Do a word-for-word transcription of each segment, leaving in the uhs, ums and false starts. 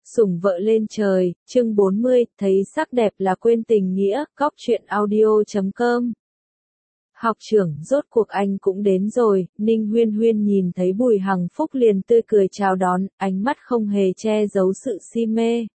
Sủng vợ lên trời, chương bốn mươi, thấy sắc đẹp là quên tình nghĩa, cóc truyện audio chấm com. Học trưởng, rốt cuộc anh cũng đến rồi, Ninh Huyên Huyên nhìn thấy Bùi Hằng Phúc liền tươi cười chào đón, ánh mắt không hề che giấu sự si mê.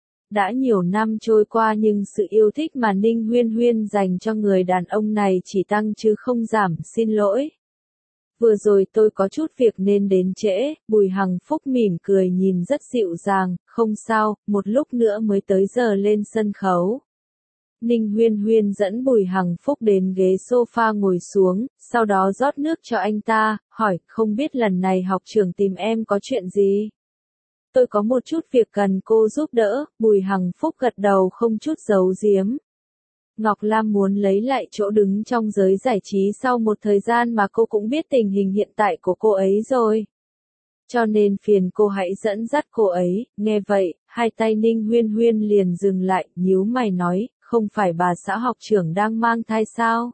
Đã nhiều năm trôi qua nhưng sự yêu thích mà Ninh Huyên Huyên dành cho người đàn ông này chỉ tăng chứ không giảm, xin lỗi. Vừa rồi tôi có chút việc nên đến trễ, Bùi Hằng Phúc mỉm cười nhìn rất dịu dàng, không sao, một lúc nữa mới tới giờ lên sân khấu. Ninh Huyên Huyên dẫn Bùi Hằng Phúc đến ghế sofa ngồi xuống, sau đó rót nước cho anh ta, hỏi, không biết lần này học trưởng tìm em có chuyện gì? Tôi có một chút việc cần cô giúp đỡ, Bùi Hằng Phúc gật đầu không chút giấu giếm. Ngọc Lam muốn lấy lại chỗ đứng trong giới giải trí sau một thời gian mà cô cũng biết tình hình hiện tại của cô ấy rồi. Cho nên phiền cô hãy dẫn dắt cô ấy, nghe vậy, hai tay Ninh Huyên Huyên liền dừng lại, nhíu mày nói, không phải bà xã học trưởng đang mang thai sao?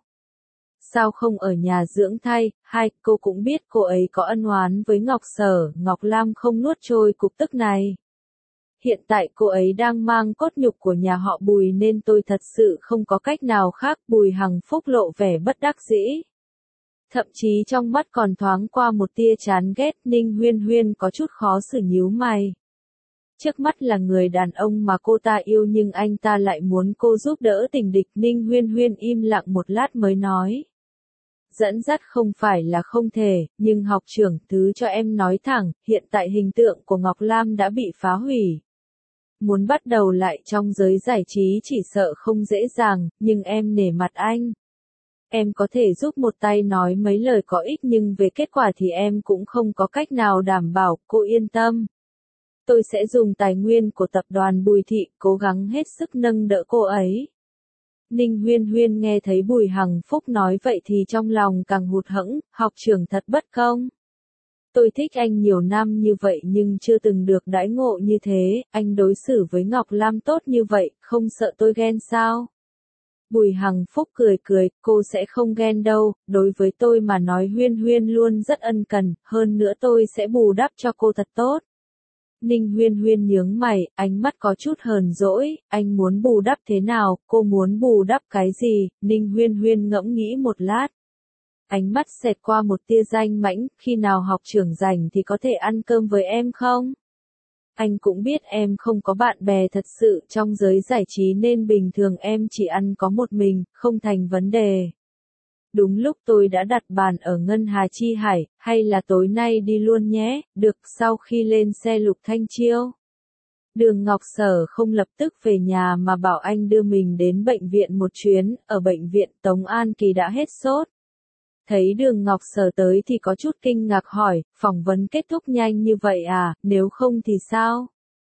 Sao không ở nhà dưỡng thai? Hai, cô cũng biết cô ấy có ân oán với Ngọc Sở, Ngọc Lam không nuốt trôi cục tức này. Hiện tại cô ấy đang mang cốt nhục của nhà họ Bùi nên tôi thật sự không có cách nào khác. Bùi Hằng Phúc lộ vẻ bất đắc dĩ. Thậm chí trong mắt còn thoáng qua một tia chán ghét. Ninh Huyên Huyên có chút khó xử nhíu mày. Trước mắt là người đàn ông mà cô ta yêu nhưng anh ta lại muốn cô giúp đỡ tình địch. Ninh Huyên Huyên im lặng một lát mới nói. Dẫn dắt không phải là không thể, nhưng học trưởng thứ cho em nói thẳng, hiện tại hình tượng của Ngọc Lam đã bị phá hủy. Muốn bắt đầu lại trong giới giải trí chỉ sợ không dễ dàng, nhưng em nể mặt anh. Em có thể giúp một tay nói mấy lời có ích nhưng về kết quả thì em cũng không có cách nào đảm bảo, cô yên tâm. Tôi sẽ dùng tài nguyên của tập đoàn Bùi Thị, cố gắng hết sức nâng đỡ cô ấy. Ninh Huyên Huyên nghe thấy Bùi Hằng Phúc nói vậy thì trong lòng càng hụt hẫng, học trưởng thật bất công. Tôi thích anh nhiều năm như vậy nhưng chưa từng được đãi ngộ như thế, anh đối xử với Ngọc Lam tốt như vậy, không sợ tôi ghen sao? Bùi Hằng Phúc cười cười, cô sẽ không ghen đâu, đối với tôi mà nói Huyên Huyên luôn rất ân cần, hơn nữa tôi sẽ bù đắp cho cô thật tốt. Ninh Huyên Huyên nhướng mày, ánh mắt có chút hờn dỗi, anh muốn bù đắp thế nào, cô muốn bù đắp cái gì? Ninh Huyên Huyên ngẫm nghĩ một lát. Ánh mắt xẹt qua một tia danh mãnh, khi nào học trưởng rảnh thì có thể ăn cơm với em không? Anh cũng biết em không có bạn bè thật sự trong giới giải trí nên bình thường em chỉ ăn có một mình, không thành vấn đề. Đúng lúc tôi đã đặt bàn ở Ngân Hà Chi Hải, hay là tối nay đi luôn nhé, được. Sau khi lên xe Lục Thanh Chiêu. Đường Ngọc Sở không lập tức về nhà mà bảo anh đưa mình đến bệnh viện một chuyến, ở bệnh viện Tống An Kỳ đã hết sốt. Thấy Đường Ngọc Sở tới thì có chút kinh ngạc hỏi, phỏng vấn kết thúc nhanh như vậy à, nếu không thì sao?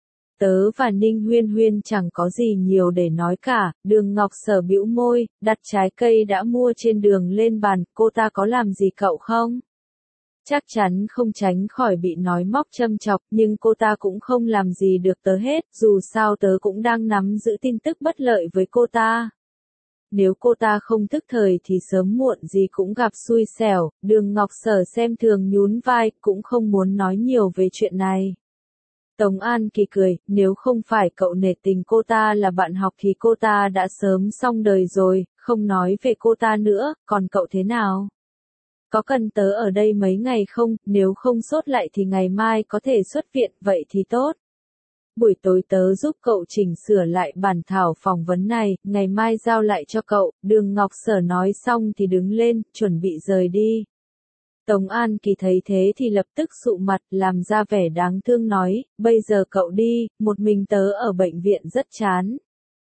Tớ và Ninh Huyên Huyên chẳng có gì nhiều để nói cả, Đường Ngọc Sở bĩu môi, đặt trái cây đã mua trên đường lên bàn, cô ta có làm gì cậu không? Chắc chắn không tránh khỏi bị nói móc châm chọc, nhưng cô ta cũng không làm gì được tớ hết, dù sao tớ cũng đang nắm giữ tin tức bất lợi với cô ta. Nếu cô ta không thức thời thì sớm muộn gì cũng gặp xui xẻo, Đường Ngọc Sở xem thường nhún vai, cũng không muốn nói nhiều về chuyện này. Tống An Kỳ cười, nếu không phải cậu nể tình cô ta là bạn học thì cô ta đã sớm xong đời rồi, không nói về cô ta nữa, còn cậu thế nào? Có cần tớ ở đây mấy ngày không, nếu không sốt lại thì ngày mai có thể xuất viện, vậy thì tốt. Buổi tối tớ giúp cậu chỉnh sửa lại bản thảo phỏng vấn này, ngày mai giao lại cho cậu. Đường Ngọc Sở nói xong thì đứng lên, chuẩn bị rời đi. Tống An Kỳ thấy thế thì lập tức sụ mặt, làm ra vẻ đáng thương nói, bây giờ cậu đi, một mình tớ ở bệnh viện rất chán.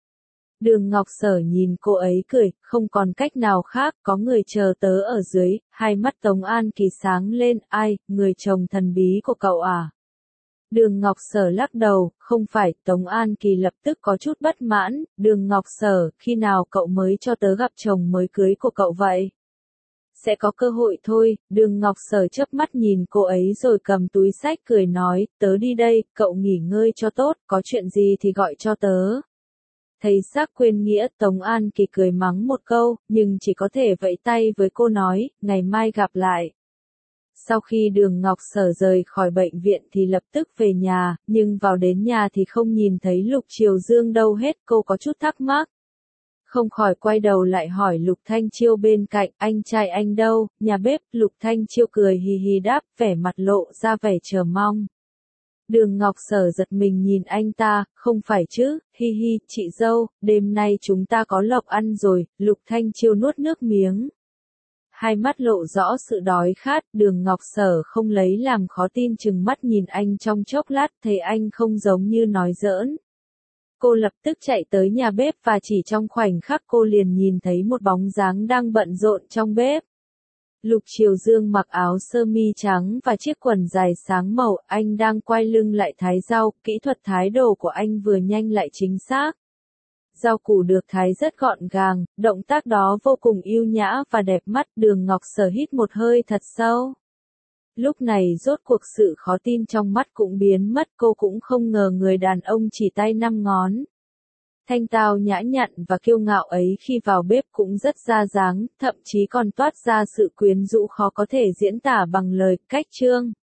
Đường Ngọc Sở nhìn cô ấy cười, không còn cách nào khác, có người chờ tớ ở dưới, hai mắt Tống An Kỳ sáng lên, ai, người chồng thần bí của cậu à? Đường Ngọc Sở lắc đầu, không phải. Tống An Kỳ lập tức có chút bất mãn, Đường Ngọc Sở, khi nào cậu mới cho tớ gặp chồng mới cưới của cậu vậy? Sẽ có cơ hội thôi. Đường Ngọc Sở chớp mắt nhìn cô ấy rồi cầm túi xách cười nói, tớ đi đây, cậu nghỉ ngơi cho tốt, có chuyện gì thì gọi cho tớ. Thấy xác quên nghĩa, Tống An Kỳ cười mắng một câu, nhưng chỉ có thể vẫy tay với cô nói, ngày mai gặp lại. Sau khi Đường Ngọc Sở rời khỏi bệnh viện thì lập tức về nhà, nhưng vào đến nhà thì không nhìn thấy Lục Triều Dương đâu hết, cô có chút thắc mắc. Không khỏi quay đầu lại hỏi Lục Thanh Chiêu bên cạnh, anh trai anh đâu, nhà bếp, Lục Thanh Chiêu cười hì hì đáp, vẻ mặt lộ ra vẻ chờ mong. Đường Ngọc Sở giật mình nhìn anh ta, không phải chứ, hi hi, chị dâu, đêm nay chúng ta có lộc ăn rồi, Lục Thanh Chiêu nuốt nước miếng. Hai mắt lộ rõ sự đói khát, Đường Ngọc Sở không lấy làm khó tin chừng mắt nhìn anh trong chốc lát, thấy anh không giống như nói giỡn. Cô lập tức chạy tới nhà bếp và chỉ trong khoảnh khắc cô liền nhìn thấy một bóng dáng đang bận rộn trong bếp. Lục Triều Dương mặc áo sơ mi trắng và chiếc quần dài sáng màu, anh đang quay lưng lại thái rau, kỹ thuật thái đồ của anh vừa nhanh lại chính xác. Rau củ được thái rất gọn gàng, động tác đó vô cùng yêu nhã và đẹp mắt, Đường Ngọc Sở hít một hơi thật sâu. Lúc này rốt cuộc sự khó tin trong mắt cũng biến mất, cô cũng không ngờ người đàn ông chỉ tay năm ngón. Thanh tao nhã nhặn và kiêu ngạo ấy khi vào bếp cũng rất ra dáng, thậm chí còn toát ra sự quyến rũ khó có thể diễn tả bằng lời, cách trương.